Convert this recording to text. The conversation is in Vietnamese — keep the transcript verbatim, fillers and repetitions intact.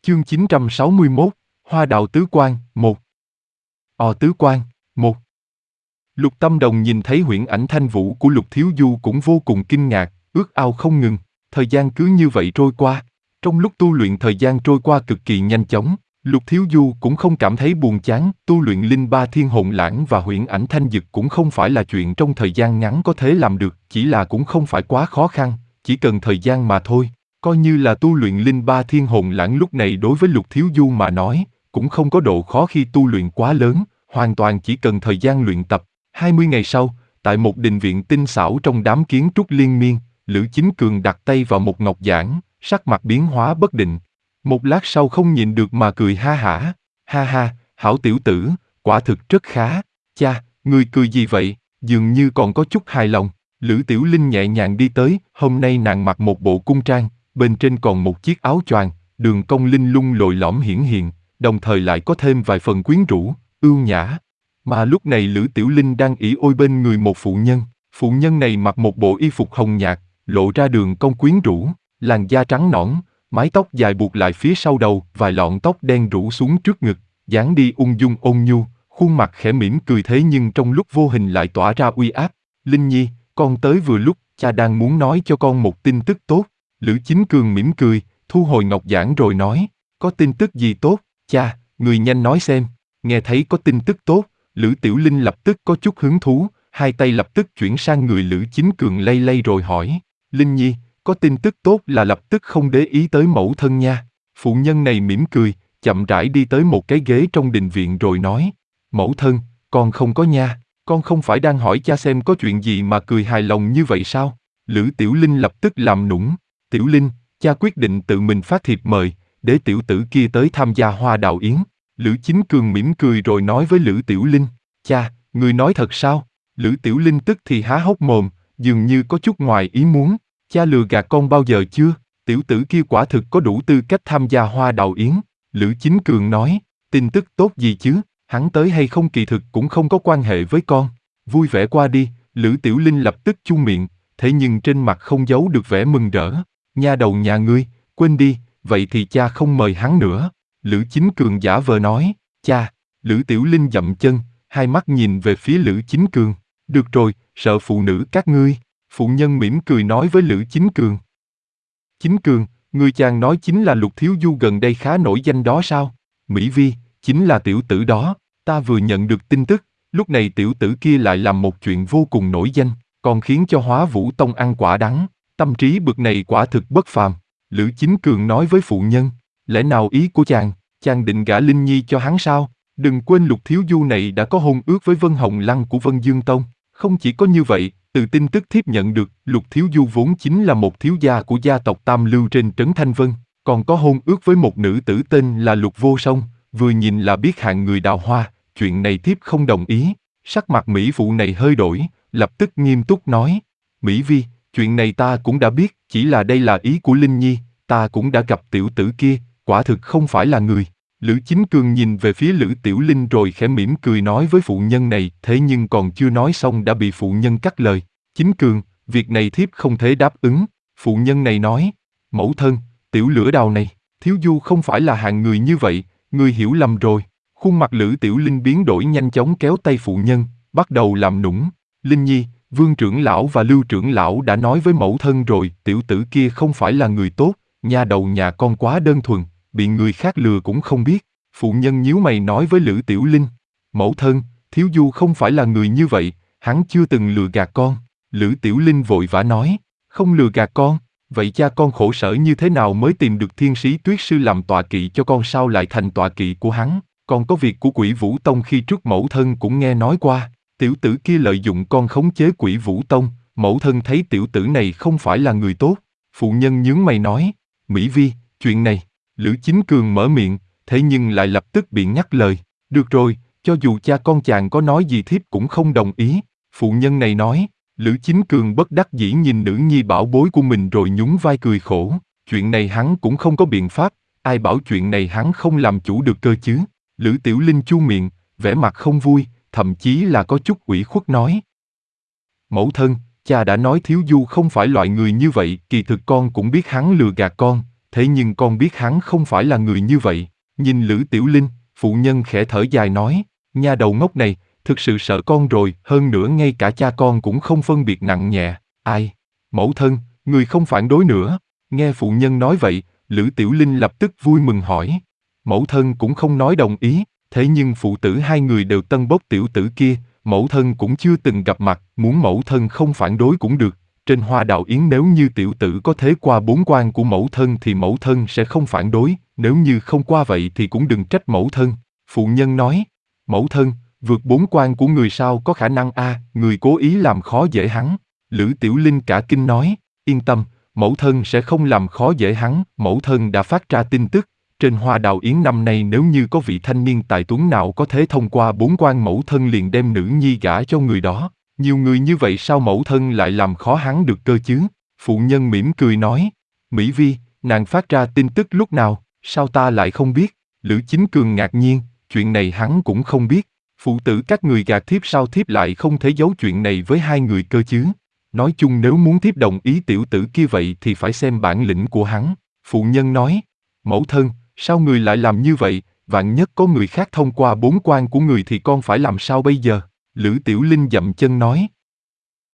Chương chín trăm sáu mươi mốt, Hoa đào tứ quan, một. Ò tứ quan, một. Lục Tâm Đồng nhìn thấy huyễn ảnh thanh vũ của Lục Thiếu Du cũng vô cùng kinh ngạc, ước ao không ngừng. Thời gian cứ như vậy trôi qua. Trong lúc tu luyện thời gian trôi qua cực kỳ nhanh chóng, Lục Thiếu Du cũng không cảm thấy buồn chán. Tu luyện linh ba thiên hồn lãng và huyễn ảnh thanh dực cũng không phải là chuyện trong thời gian ngắn có thể làm được, chỉ là cũng không phải quá khó khăn, chỉ cần thời gian mà thôi. Coi như là tu luyện linh ba thiên hồn lãng lúc này đối với Lục Thiếu Du mà nói, cũng không có độ khó khi tu luyện quá lớn, hoàn toàn chỉ cần thời gian luyện tập. hai mươi ngày sau, tại một đình viện tinh xảo trong đám kiến trúc liên miên, Lữ Chính Cường đặt tay vào một ngọc giản, sắc mặt biến hóa bất định. Một lát sau không nhịn được mà cười ha hả, ha ha, hảo tiểu tử, quả thực rất khá. Cha, ngươi cười gì vậy? Dường như còn có chút hài lòng. Lữ Tiểu Linh nhẹ nhàng đi tới, hôm nay nàng mặc một bộ cung trang, bên trên còn một chiếc áo choàng, đường cong linh lung lồi lõm hiển hiện, đồng thời lại có thêm vài phần quyến rũ, ưu nhã. Mà lúc này Lữ Tiểu Linh đang ỷ ôi bên người một phụ nhân, phụ nhân này mặc một bộ y phục hồng nhạt, lộ ra đường cong quyến rũ, làn da trắng nõn, mái tóc dài buộc lại phía sau đầu, vài lọn tóc đen rủ xuống trước ngực, dáng đi ung dung ôn nhu, khuôn mặt khẽ mỉm cười thế nhưng trong lúc vô hình lại tỏa ra uy áp. Linh Nhi, con tới vừa lúc, cha đang muốn nói cho con một tin tức tốt. Lữ Chính Cường mỉm cười, thu hồi ngọc giản rồi nói, có tin tức gì tốt, cha, người nhanh nói xem. Nghe thấy có tin tức tốt, Lữ Tiểu Linh lập tức có chút hứng thú, hai tay lập tức chuyển sang người Lữ Chính Cường lay lay rồi hỏi, Linh Nhi, có tin tức tốt là lập tức không để ý tới mẫu thân nha. Phụ nhân này mỉm cười, chậm rãi đi tới một cái ghế trong đình viện rồi nói, mẫu thân, con không có nha, con không phải đang hỏi cha xem có chuyện gì mà cười hài lòng như vậy sao? Lữ Tiểu Linh lập tức làm nũng, Tiểu Linh, cha quyết định tự mình phát thiệp mời, để tiểu tử kia tới tham gia hoa đào yến. Lữ Chính Cường mỉm cười rồi nói với Lữ Tiểu Linh, cha, người nói thật sao? Lữ Tiểu Linh tức thì há hốc mồm, dường như có chút ngoài ý muốn, cha lừa gạt con bao giờ chưa? Tiểu tử kia quả thực có đủ tư cách tham gia hoa đào yến. Lữ Chính Cường nói, tin tức tốt gì chứ, hắn tới hay không kỳ thực cũng không có quan hệ với con. Vui vẻ qua đi. Lữ Tiểu Linh lập tức chu miệng, thế nhưng trên mặt không giấu được vẻ mừng rỡ. Nha đầu nhà ngươi, quên đi, vậy thì cha không mời hắn nữa. Lữ Chính Cường giả vờ nói, cha. Lữ Tiểu Linh dậm chân, hai mắt nhìn về phía Lữ Chính Cường. Được rồi, sợ phụ nữ các ngươi. Phụ nhân mỉm cười nói với Lữ Chính Cường. Chính Cường, người chàng nói chính là Lục Thiếu Du gần đây khá nổi danh đó sao? Mỹ Vi, chính là tiểu tử đó, ta vừa nhận được tin tức, lúc này tiểu tử kia lại làm một chuyện vô cùng nổi danh, còn khiến cho Hóa Vũ Tông ăn quả đắng, tâm trí bực này quả thực bất phàm. Lữ Chính Cường nói với phụ nhân, lẽ nào ý của chàng, chàng định gả Linh Nhi cho hắn sao? Đừng quên Lục Thiếu Du này đã có hôn ước với Vân Hồng Lăng của Vân Dương Tông, không chỉ có như vậy, từ tin tức thiếp nhận được, Lục Thiếu Du vốn chính là một thiếu gia của gia tộc Tam Lưu trên trấn Thanh Vân, còn có hôn ước với một nữ tử tên là Lục Vô Song, vừa nhìn là biết hạng người đào hoa, chuyện này thiếp không đồng ý. Sắc mặt Mỹ phụ này hơi đổi, lập tức nghiêm túc nói, Mỹ Vi, chuyện này ta cũng đã biết, chỉ là đây là ý của Linh Nhi, ta cũng đã gặp tiểu tử kia, quả thực không phải là người. Lữ Chính Cường nhìn về phía Lữ Tiểu Linh rồi khẽ mỉm cười nói với phụ nhân này, thế nhưng còn chưa nói xong đã bị phụ nhân cắt lời. Chính Cường, việc này thiếp không thể đáp ứng. Phụ nhân này nói, mẫu thân, tiểu lửa đào này, Thiếu Du không phải là hạng người như vậy, ngươi hiểu lầm rồi. Khuôn mặt Lữ Tiểu Linh biến đổi nhanh chóng kéo tay phụ nhân, bắt đầu làm nũng. Linh Nhi, Vương trưởng lão và Lưu trưởng lão đã nói với mẫu thân rồi, tiểu tử kia không phải là người tốt, nha đầu nhà con quá đơn thuần, bị người khác lừa cũng không biết. Phụ nhân nhíu mày nói với Lữ Tiểu Linh, mẫu thân, Thiếu Du không phải là người như vậy, hắn chưa từng lừa gạt con. Lữ Tiểu Linh vội vã nói, không lừa gạt con, vậy cha con khổ sở như thế nào mới tìm được Thiên Sĩ Tuyết Sư làm tọa kỵ cho con sao lại thành tọa kỵ của hắn? Còn có việc của Quỷ Vũ Tông khi trước mẫu thân cũng nghe nói qua, tiểu tử kia lợi dụng con khống chế Quỷ Vũ Tông, mẫu thân thấy tiểu tử này không phải là người tốt. Phụ nhân nhướng mày nói, Mỹ Vi, chuyện này, Lữ Chính Cường mở miệng, thế nhưng lại lập tức bị ngắt lời. Được rồi, cho dù cha con chàng có nói gì thiếp cũng không đồng ý. Phụ nhân này nói, Lữ Chính Cường bất đắc dĩ nhìn nữ nhi bảo bối của mình rồi nhún vai cười khổ. Chuyện này hắn cũng không có biện pháp, ai bảo chuyện này hắn không làm chủ được cơ chứ. Lữ Tiểu Linh chu miệng, vẻ mặt không vui, thậm chí là có chút ủy khuất nói. Mẫu thân, cha đã nói Thiếu Du không phải loại người như vậy, kỳ thực con cũng biết hắn lừa gạt con, thế nhưng con biết hắn không phải là người như vậy. Nhìn Lữ Tiểu Linh, phụ nhân khẽ thở dài nói, nha đầu ngốc này, thực sự sợ con rồi, hơn nữa ngay cả cha con cũng không phân biệt nặng nhẹ. Ai? Mẫu thân, người không phản đối nữa. Nghe phụ nhân nói vậy, Lữ Tiểu Linh lập tức vui mừng hỏi. Mẫu thân cũng không nói đồng ý, thế nhưng phụ tử hai người đều tân bốc tiểu tử kia, mẫu thân cũng chưa từng gặp mặt, muốn mẫu thân không phản đối cũng được. Trên Hoa Đào Yến nếu như tiểu tử có thế qua bốn quan của mẫu thân thì mẫu thân sẽ không phản đối, nếu như không qua vậy thì cũng đừng trách mẫu thân. Phụ nhân nói, mẫu thân, vượt bốn quan của người sao có khả năng a, à, người cố ý làm khó dễ hắn. Lữ Tiểu Linh cả kinh nói, yên tâm, mẫu thân sẽ không làm khó dễ hắn, mẫu thân đã phát ra tin tức. Trên Hoa Đào Yến năm nay nếu như có vị thanh niên tài tuấn nào có thể thông qua bốn quan mẫu thân liền đem nữ nhi gả cho người đó. Nhiều người như vậy sao mẫu thân lại làm khó hắn được cơ chứ? Phụ nhân mỉm cười nói. Mỹ Vi, nàng phát ra tin tức lúc nào, sao ta lại không biết? Lữ Chính Cường ngạc nhiên, chuyện này hắn cũng không biết. Phụ tử các người gạt thiếp sao thiếp lại không thể giấu chuyện này với hai người cơ chứ? Nói chung nếu muốn thiếp đồng ý tiểu tử kia vậy thì phải xem bản lĩnh của hắn. Phụ nhân nói. Mẫu thân, sao người lại làm như vậy? Vạn nhất có người khác thông qua bốn quan của người thì con phải làm sao bây giờ? Lữ Tiểu Linh dậm chân nói,